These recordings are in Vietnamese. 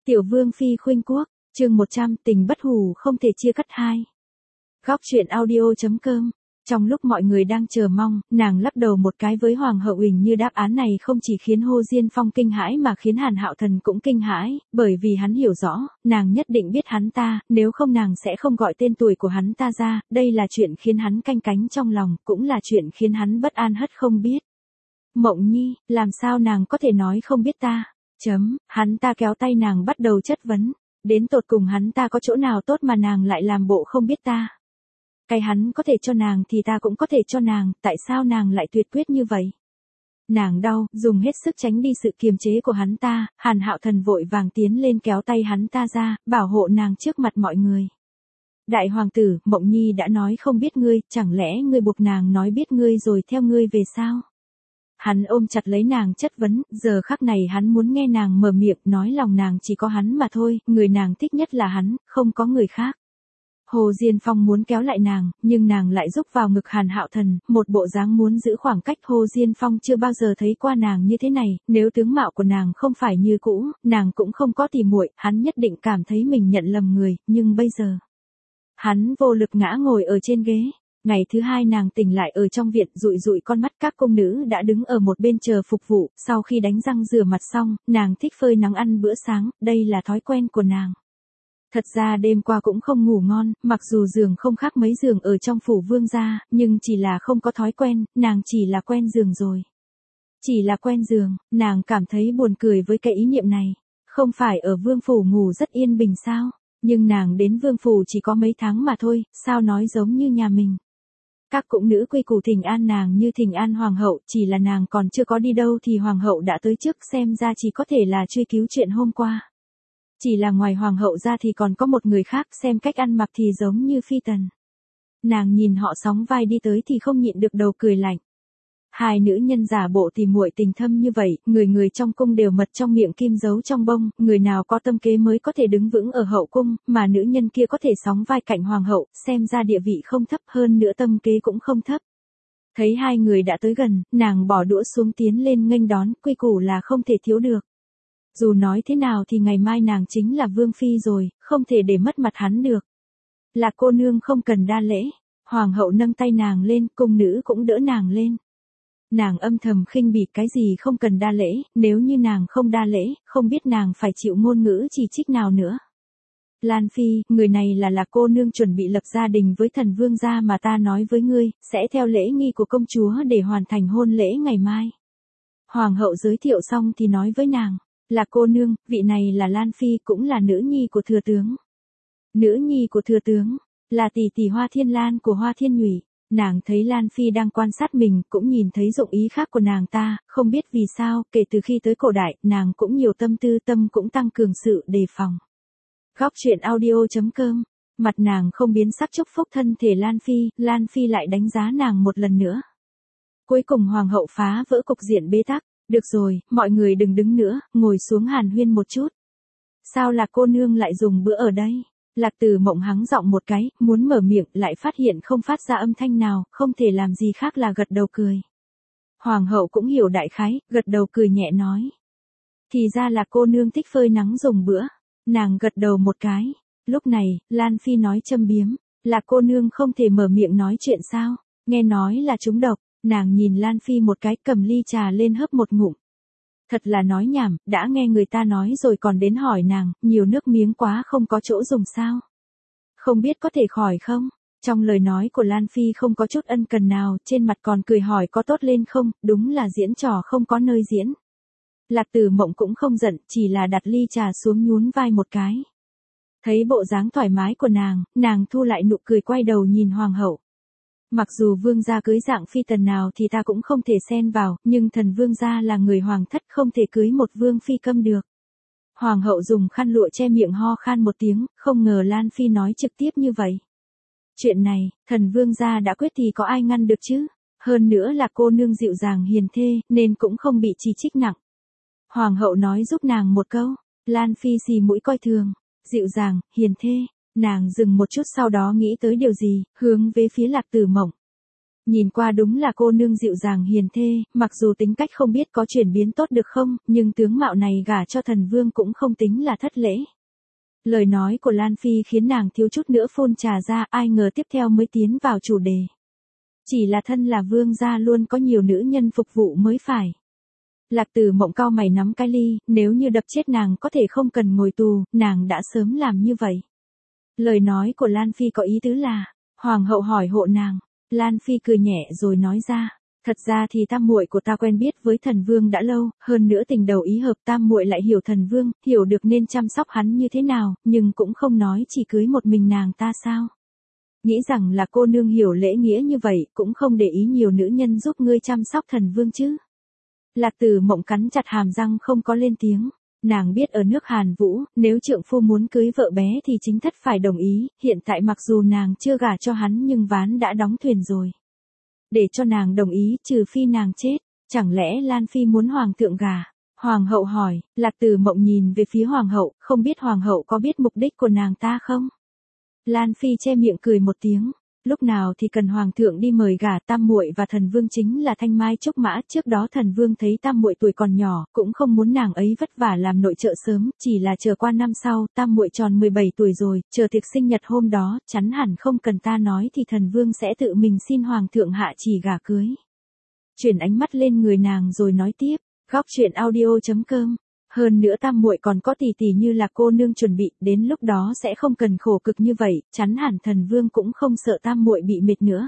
Tiểu Vương Phi khuynh quốc, chương 100, tình bất hủ không thể chia cắt hai. Góc truyện audio.com. Trong lúc mọi người đang chờ mong, nàng lắc đầu một cái với Hoàng hậu Uỳnh Như. Đáp án này không chỉ khiến Hồ Diên Phong kinh hãi mà khiến Hàn Hạo Thần cũng kinh hãi, bởi vì hắn hiểu rõ, nàng nhất định biết hắn ta, nếu không nàng sẽ không gọi tên tuổi của hắn ta ra, đây là chuyện khiến hắn canh cánh trong lòng, cũng là chuyện khiến hắn bất an hất không biết. Mộng Nhi, làm sao nàng có thể nói không biết ta? Hắn ta kéo tay nàng bắt đầu chất vấn, đến tột cùng hắn ta có chỗ nào tốt mà nàng lại làm bộ không biết ta? Cái hắn có thể cho nàng thì ta cũng có thể cho nàng, tại sao nàng lại tuyệt quyết như vậy? Nàng đau, dùng hết sức tránh đi sự kiềm chế của hắn ta, Hàn Hạo Thần vội vàng tiến lên kéo tay hắn ta ra, bảo hộ nàng trước mặt mọi người. Đại hoàng tử, Mộng Nhi đã nói không biết ngươi, chẳng lẽ ngươi buộc nàng nói biết ngươi rồi theo ngươi về sao? Hắn ôm chặt lấy nàng chất vấn, giờ khắc này hắn muốn nghe nàng mở miệng, nói lòng nàng chỉ có hắn mà thôi, người nàng thích nhất là hắn, không có người khác. Hồ Diên Phong muốn kéo lại nàng, nhưng nàng lại rúc vào ngực Hàn Hạo Thần, một bộ dáng muốn giữ khoảng cách. Hồ Diên Phong chưa bao giờ thấy qua nàng như thế này, nếu tướng mạo của nàng không phải như cũ, nàng cũng không có tỉ muội, hắn nhất định cảm thấy mình nhận lầm người, nhưng bây giờ, hắn vô lực ngã ngồi ở trên ghế. Ngày thứ hai nàng tỉnh lại ở trong viện, dụi dụi con mắt. Các cung nữ đã đứng ở một bên chờ phục vụ, sau khi đánh răng rửa mặt xong, nàng thích phơi nắng ăn bữa sáng, đây là thói quen của nàng. Thật ra đêm qua cũng không ngủ ngon, mặc dù giường không khác mấy giường ở trong phủ vương gia, nhưng chỉ là không có thói quen, nàng chỉ là quen giường rồi. Chỉ là quen giường, nàng cảm thấy buồn cười với cái ý niệm này. Không phải ở vương phủ ngủ rất yên bình sao? Nhưng nàng đến vương phủ chỉ có mấy tháng mà thôi, sao nói giống như nhà mình. Các cung nữ quy củ thỉnh an nàng như thỉnh an hoàng hậu, chỉ là nàng còn chưa có đi đâu thì hoàng hậu đã tới trước, xem ra chỉ có thể là truy cứu chuyện hôm qua. Chỉ là ngoài hoàng hậu ra thì còn có một người khác, xem cách ăn mặc thì giống như phi tần. Nàng nhìn họ sóng vai đi tới thì không nhịn được đầu cười lạnh. Hai nữ nhân giả bộ thì muội tình thâm như vậy, người người trong cung đều mật trong miệng kim giấu trong bông, người nào có tâm kế mới có thể đứng vững ở hậu cung, mà nữ nhân kia có thể sóng vai cạnh hoàng hậu, xem ra địa vị không thấp, hơn nữa tâm kế cũng không thấp. Thấy hai người đã tới gần, nàng bỏ đũa xuống tiến lên nghênh đón, quy củ là không thể thiếu được. Dù nói thế nào thì ngày mai nàng chính là vương phi rồi, không thể để mất mặt hắn được. Là cô nương không cần đa lễ. Hoàng hậu nâng tay nàng lên, cung nữ cũng đỡ nàng lên. Nàng âm thầm khinh bỉ, cái gì không cần đa lễ, nếu như nàng không đa lễ, không biết nàng phải chịu ngôn ngữ chỉ trích nào nữa. Lan Phi, người này là Lạc cô nương chuẩn bị lập gia đình với thần vương gia mà ta nói với ngươi, sẽ theo lễ nghi của công chúa để hoàn thành hôn lễ ngày mai. Hoàng hậu giới thiệu xong thì nói với nàng, Lạc cô nương, vị này là Lan Phi, cũng là nữ nhi của thừa tướng. Nữ nhi của thừa tướng, là tỷ tỷ Hoa Thiên Lan của Hoa Thiên Nhụy. Nàng thấy Lan Phi đang quan sát mình, cũng nhìn thấy dụng ý khác của nàng ta, không biết vì sao, kể từ khi tới cổ đại, nàng cũng nhiều tâm tư, tâm cũng tăng cường sự đề phòng. Góc truyện audio.com. Mặt nàng không biến sắc chúc phúc thân thể Lan Phi lại đánh giá nàng một lần nữa. Cuối cùng hoàng hậu phá vỡ cục diện bế tắc, được rồi, mọi người đừng đứng nữa, ngồi xuống hàn huyên một chút. Sao là cô nương lại dùng bữa ở đây? Lạc Tử Mộng hắng giọng một cái, muốn mở miệng, lại phát hiện không phát ra âm thanh nào, không thể làm gì khác là gật đầu cười. Hoàng hậu cũng hiểu đại khái, gật đầu cười nhẹ nói. Thì ra là cô nương thích phơi nắng dùng bữa. Nàng gật đầu một cái. Lúc này, Lan Phi nói châm biếm, là cô nương không thể mở miệng nói chuyện sao? Nghe nói là trúng độc. Nàng nhìn Lan Phi một cái, cầm ly trà lên hớp một ngụm. Thật là nói nhảm, đã nghe người ta nói rồi còn đến hỏi nàng, nhiều nước miếng quá không có chỗ dùng sao? Không biết có thể khỏi không? Trong lời nói của Lan Phi không có chút ân cần nào, trên mặt còn cười hỏi có tốt lên không, đúng là diễn trò không có nơi diễn. Lạc Tử Mộng cũng không giận, chỉ là đặt ly trà xuống nhún vai một cái. Thấy bộ dáng thoải mái của nàng thu lại nụ cười quay đầu nhìn hoàng hậu. Mặc dù vương gia cưới dạng phi tần nào thì ta cũng không thể xen vào, nhưng thần vương gia là người hoàng thất, không thể cưới một vương phi câm được. Hoàng hậu dùng khăn lụa che miệng ho khan một tiếng, không ngờ Lan Phi nói trực tiếp như vậy. Chuyện này, thần vương gia đã quyết thì có ai ngăn được chứ? Hơn nữa là cô nương dịu dàng hiền thê, nên cũng không bị chỉ trích nặng. Hoàng hậu nói giúp nàng một câu, Lan Phi xì mũi coi thường, dịu dàng, hiền thê. Nàng dừng một chút sau đó nghĩ tới điều gì, hướng về phía Lạc Tử Mộng. Nhìn qua đúng là cô nương dịu dàng hiền thê, mặc dù tính cách không biết có chuyển biến tốt được không, nhưng tướng mạo này gả cho thần vương cũng không tính là thất lễ. Lời nói của Lan Phi khiến nàng thiếu chút nữa phun trà ra, ai ngờ tiếp theo mới tiến vào chủ đề. Chỉ là thân là vương gia luôn có nhiều nữ nhân phục vụ mới phải. Lạc Tử Mộng cau mày nắm cái ly, nếu như đập chết nàng có thể không cần ngồi tù, nàng đã sớm làm như vậy. Lời nói của Lan Phi có ý tứ là, hoàng hậu hỏi hộ nàng. Lan Phi cười nhẹ rồi nói ra, thật ra thì tam muội của ta quen biết với thần vương đã lâu, hơn nữa tình đầu ý hợp, tam muội lại hiểu thần vương, hiểu được nên chăm sóc hắn như thế nào, nhưng cũng không nói chỉ cưới một mình nàng ta sao. Nghĩ rằng là cô nương hiểu lễ nghĩa như vậy, cũng không để ý nhiều nữ nhân giúp ngươi chăm sóc thần vương chứ. Lạc Tử Mộng cắn chặt hàm răng không có lên tiếng. Nàng biết ở nước Hàn Vũ, nếu trượng phu muốn cưới vợ bé thì chính thất phải đồng ý, hiện tại mặc dù nàng chưa gả cho hắn nhưng ván đã đóng thuyền rồi. Để cho nàng đồng ý, trừ phi nàng chết, chẳng lẽ Lan Phi muốn hoàng thượng gả? Hoàng hậu hỏi. Lạc Tử Mộng nhìn về phía hoàng hậu, không biết hoàng hậu có biết mục đích của nàng ta không? Lan Phi che miệng cười một tiếng. Lúc nào thì cần hoàng thượng đi mời gả tam muội và thần vương chính là thanh mai trúc mã, trước đó thần vương thấy tam muội tuổi còn nhỏ, cũng không muốn nàng ấy vất vả làm nội trợ sớm, chỉ là chờ qua năm sau, tam muội tròn 17 tuổi rồi, chờ tiệc sinh nhật hôm đó, chắn hẳn không cần ta nói thì thần vương sẽ tự mình xin hoàng thượng hạ chỉ gả cưới. Chuyển ánh mắt lên người nàng rồi nói tiếp, góc truyện audio.com. Hơn nữa tam muội còn có tỷ tỷ như là cô nương chuẩn bị, đến lúc đó sẽ không cần khổ cực như vậy, chắn hẳn thần vương cũng không sợ tam muội bị mệt nữa.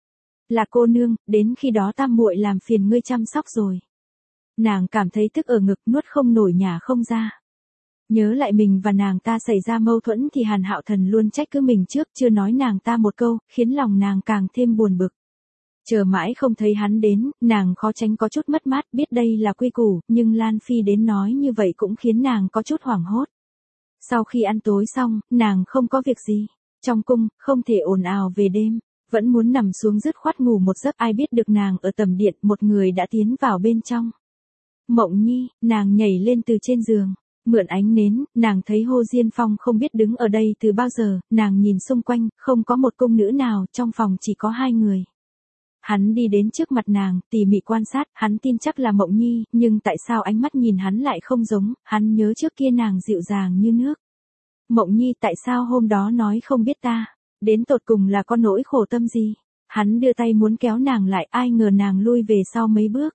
Là cô nương, đến khi đó tam muội làm phiền ngươi chăm sóc rồi. Nàng cảm thấy tức ở ngực, nuốt không nổi nhả không ra. Nhớ lại mình và nàng ta xảy ra mâu thuẫn thì Hàn Hạo Thần luôn trách cứ mình trước, chưa nói nàng ta một câu, khiến lòng nàng càng thêm buồn bực. Chờ mãi không thấy hắn đến, nàng khó tránh có chút mất mát, biết đây là quy củ, nhưng Lan Phi đến nói như vậy cũng khiến nàng có chút hoảng hốt. Sau khi ăn tối xong, nàng không có việc gì. Trong cung, không thể ồn ào về đêm, vẫn muốn nằm xuống dứt khoát ngủ một giấc, ai biết được nàng ở tầm điện, một người đã tiến vào bên trong. Mộng Nhi, nàng nhảy lên từ trên giường. Mượn ánh nến, nàng thấy Hồ Diên Phong không biết đứng ở đây từ bao giờ, nàng nhìn xung quanh, không có một cung nữ nào, trong phòng chỉ có hai người. Hắn đi đến trước mặt nàng, tỉ mỉ quan sát, hắn tin chắc là Mộng Nhi, nhưng tại sao ánh mắt nhìn hắn lại không giống, hắn nhớ trước kia nàng dịu dàng như nước. Mộng Nhi, tại sao hôm đó nói không biết ta, đến tột cùng là có nỗi khổ tâm gì? Hắn đưa tay muốn kéo nàng lại, ai ngờ nàng lui về sau mấy bước.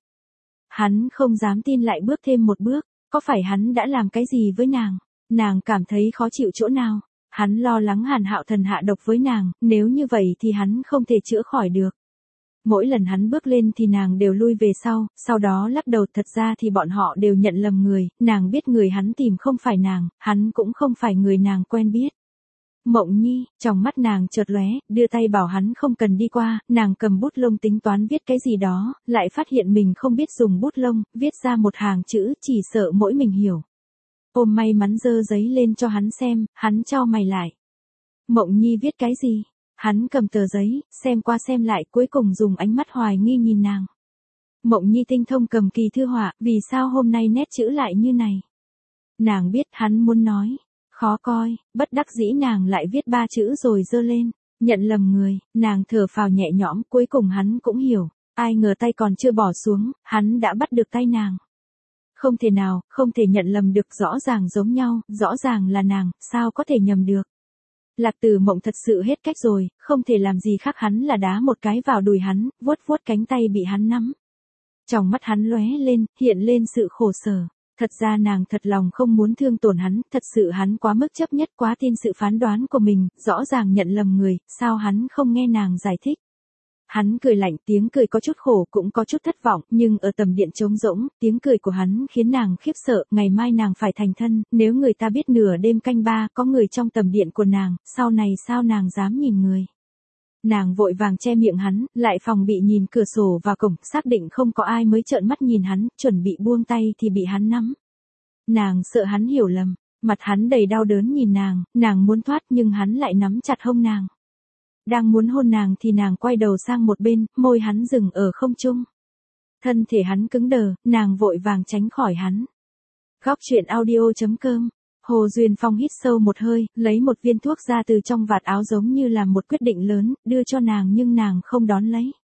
Hắn không dám tin lại bước thêm một bước, có phải hắn đã làm cái gì với nàng? Nàng cảm thấy khó chịu chỗ nào? Hắn lo lắng Hàn Hạo Thần hạ độc với nàng, nếu như vậy thì hắn không thể chữa khỏi được. Mỗi lần hắn bước lên thì nàng đều lui về sau đó lắc đầu, thật ra thì bọn họ đều nhận lầm người, nàng biết người hắn tìm không phải nàng, hắn cũng không phải người nàng quen biết. Mộng Nhi, trong mắt nàng chợt lóe, đưa tay bảo hắn không cần đi qua, nàng cầm bút lông tính toán viết cái gì đó, lại phát hiện mình không biết dùng bút lông, viết ra một hàng chữ, chỉ sợ mỗi mình hiểu. Ôm may mắn giơ giấy lên cho hắn xem, hắn chau mày lại. Mộng Nhi viết cái gì? Hắn cầm tờ giấy, xem qua xem lại, cuối cùng dùng ánh mắt hoài nghi nhìn nàng. Mộng Nhi tinh thông cầm kỳ thư họa, vì sao hôm nay nét chữ lại như này? Nàng biết hắn muốn nói, khó coi, bất đắc dĩ nàng lại viết 3 chữ rồi giơ lên, nhận lầm người, nàng thở phào nhẹ nhõm, cuối cùng hắn cũng hiểu, ai ngờ tay còn chưa bỏ xuống, hắn đã bắt được tay nàng. Không thể nào, không thể nhận lầm được, rõ ràng giống nhau, rõ ràng là nàng, sao có thể nhầm được. Lạc Tử Mộng thật sự hết cách rồi, không thể làm gì khác hắn là đá một cái vào đùi hắn, vuốt vuốt cánh tay bị hắn nắm. Trong mắt hắn lóe lên, hiện lên sự khổ sở. Thật ra nàng thật lòng không muốn thương tổn hắn, thật sự hắn quá mức chấp nhất, quá tin sự phán đoán của mình, rõ ràng nhận lầm người, sao hắn không nghe nàng giải thích. Hắn cười lạnh, tiếng cười có chút khổ cũng có chút thất vọng, nhưng ở tầm điện trống rỗng, tiếng cười của hắn khiến nàng khiếp sợ, ngày mai nàng phải thành thân, nếu người ta biết nửa đêm canh 3 có người trong tầm điện của nàng, sau này sao nàng dám nhìn người. Nàng vội vàng che miệng hắn, lại phòng bị nhìn cửa sổ và cổng, xác định không có ai mới trợn mắt nhìn hắn, chuẩn bị buông tay thì bị hắn nắm. Nàng sợ hắn hiểu lầm, mặt hắn đầy đau đớn nhìn nàng muốn thoát nhưng hắn lại nắm chặt hông nàng. Đang muốn hôn nàng thì nàng quay đầu sang một bên, môi hắn dừng ở không trung. Thân thể hắn cứng đờ, nàng vội vàng tránh khỏi hắn. Góc truyện audio.com. Hồ Duyên Phong hít sâu một hơi, lấy một viên thuốc ra từ trong vạt áo giống như là một quyết định lớn, đưa cho nàng nhưng nàng không đón lấy.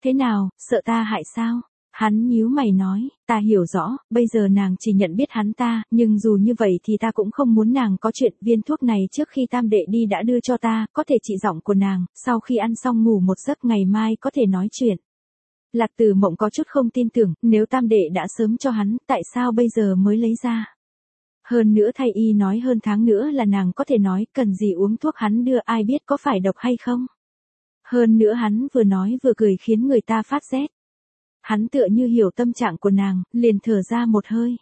Thế nào, sợ ta hại sao? Hắn nhíu mày nói, ta hiểu rõ, bây giờ nàng chỉ nhận biết hắn ta, nhưng dù như vậy thì ta cũng không muốn nàng có chuyện. Viên thuốc này trước khi tam đệ đi đã đưa cho ta, có thể trị giọng của nàng, sau khi ăn xong ngủ một giấc ngày mai có thể nói chuyện. Lạc Tử Mộng có chút không tin tưởng, nếu tam đệ đã sớm cho hắn, tại sao bây giờ mới lấy ra? Hơn nữa thầy y nói hơn tháng nữa là nàng có thể nói, cần gì uống thuốc hắn đưa, ai biết có phải độc hay không? Hơn nữa hắn vừa nói vừa cười khiến người ta phát rét. Hắn tựa như hiểu tâm trạng của nàng, liền thở ra một hơi.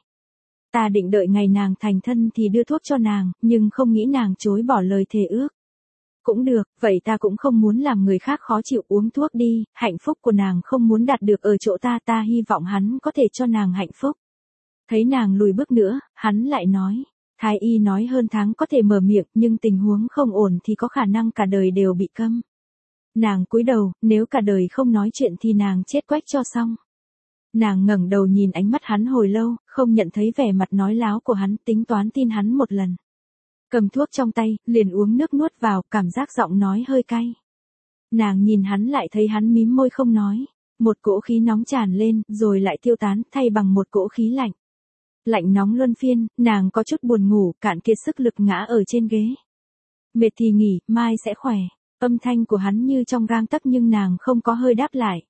Ta định đợi ngày nàng thành thân thì đưa thuốc cho nàng, nhưng không nghĩ nàng chối bỏ lời thề ước. Cũng được, vậy ta cũng không muốn làm người khác khó chịu, uống thuốc đi, hạnh phúc của nàng không muốn đạt được ở chỗ ta, ta hy vọng hắn có thể cho nàng hạnh phúc. Thấy nàng lùi bước nữa, hắn lại nói, thái y nói hơn tháng có thể mở miệng, nhưng tình huống không ổn thì có khả năng cả đời đều bị câm. Nàng cúi đầu, nếu cả đời không nói chuyện thì nàng chết quách cho xong. Nàng ngẩng đầu nhìn ánh mắt hắn hồi lâu, không nhận thấy vẻ mặt nói láo của hắn, tính toán tin hắn một lần. Cầm thuốc trong tay, liền uống nước nuốt vào, cảm giác giọng nói hơi cay. Nàng nhìn hắn lại thấy hắn mím môi không nói. Một cỗ khí nóng tràn lên, rồi lại tiêu tán, thay bằng một cỗ khí lạnh. Lạnh nóng luân phiên, nàng có chút buồn ngủ, cạn kiệt sức lực ngã ở trên ghế. Mệt thì nghỉ, mai sẽ khỏe. Âm thanh của hắn như trong gang tấc nhưng nàng không có hơi đáp lại.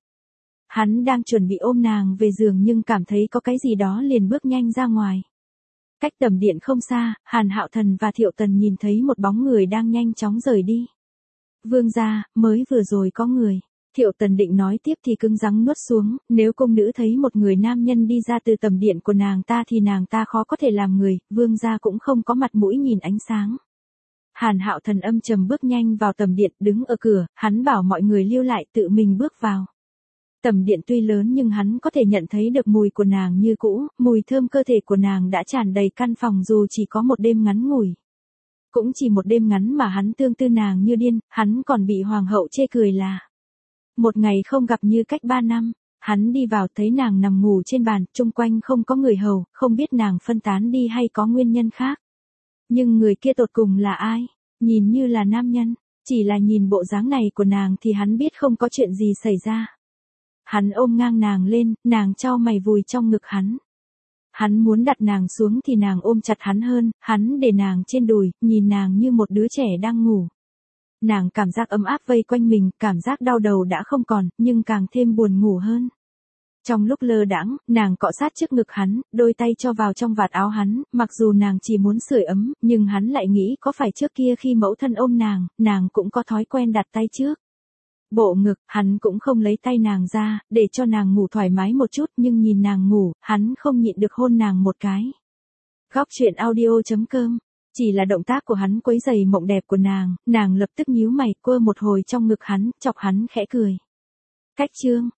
Hắn đang chuẩn bị ôm nàng về giường nhưng cảm thấy có cái gì đó liền bước nhanh ra ngoài. Cách tầm điện không xa, Hàn Hạo Thần và Thiệu Tần nhìn thấy một bóng người đang nhanh chóng rời đi. Vương gia, mới vừa rồi có người. Thiệu Tần định nói tiếp thì cứng rắn nuốt xuống, nếu cung nữ thấy một người nam nhân đi ra từ tầm điện của nàng ta thì nàng ta khó có thể làm người, vương gia cũng không có mặt mũi nhìn ánh sáng. Hàn Hạo Thần âm trầm bước nhanh vào tầm điện, đứng ở cửa, hắn bảo mọi người lưu lại, tự mình bước vào. Tầm điện tuy lớn nhưng hắn có thể nhận thấy được mùi của nàng như cũ, mùi thơm cơ thể của nàng đã tràn đầy căn phòng dù chỉ có một đêm ngắn ngủi. Cũng chỉ một đêm ngắn mà hắn tương tư nàng như điên, hắn còn bị hoàng hậu chê cười là một ngày không gặp như cách 3 năm. Hắn đi vào thấy nàng nằm ngủ trên bàn, chung quanh không có người hầu, không biết nàng phân tán đi hay có nguyên nhân khác. Nhưng người kia tột cùng là ai? Nhìn như là nam nhân, chỉ là nhìn bộ dáng này của nàng thì hắn biết không có chuyện gì xảy ra. Hắn ôm ngang nàng lên, nàng chau mày vùi trong ngực hắn. Hắn muốn đặt nàng xuống thì nàng ôm chặt hắn hơn, hắn để nàng trên đùi, nhìn nàng như một đứa trẻ đang ngủ. Nàng cảm giác ấm áp vây quanh mình, cảm giác đau đầu đã không còn, nhưng càng thêm buồn ngủ hơn. Trong lúc lơ đãng, nàng cọ sát trước ngực hắn, đôi tay cho vào trong vạt áo hắn, mặc dù nàng chỉ muốn sưởi ấm, nhưng hắn lại nghĩ có phải trước kia khi mẫu thân ôm nàng cũng có thói quen đặt tay trước. Bộ ngực, hắn cũng không lấy tay nàng ra, để cho nàng ngủ thoải mái một chút, nhưng nhìn nàng ngủ, hắn không nhịn được hôn nàng một cái. Góc truyện audio.com. Chỉ là động tác của hắn quấy rầy mộng đẹp của nàng lập tức nhíu mày, quơ một hồi trong ngực hắn, chọc hắn khẽ cười. Cách chương